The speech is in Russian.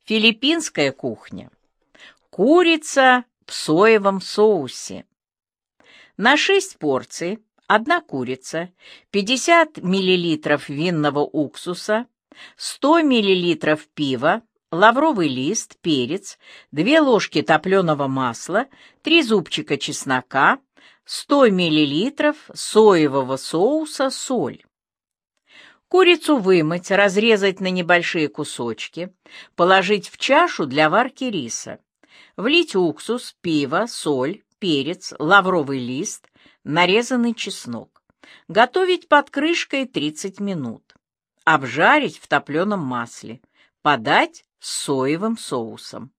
Филиппинская кухня. Курица в соевом соусе. На 6 порций 1 курица, 50 мл винного уксуса, 100 мл пива, лавровый лист, перец, 2 ложки топленого масла, 3 зубчика чеснока, 100 мл соевого соуса, соль. Курицу вымыть, разрезать на небольшие кусочки, положить в чашу для варки риса, влить уксус, пиво, соль, перец, лавровый лист, нарезанный чеснок. Готовить под крышкой 30 минут. Обжарить в топленом масле. Подать с соевым соусом.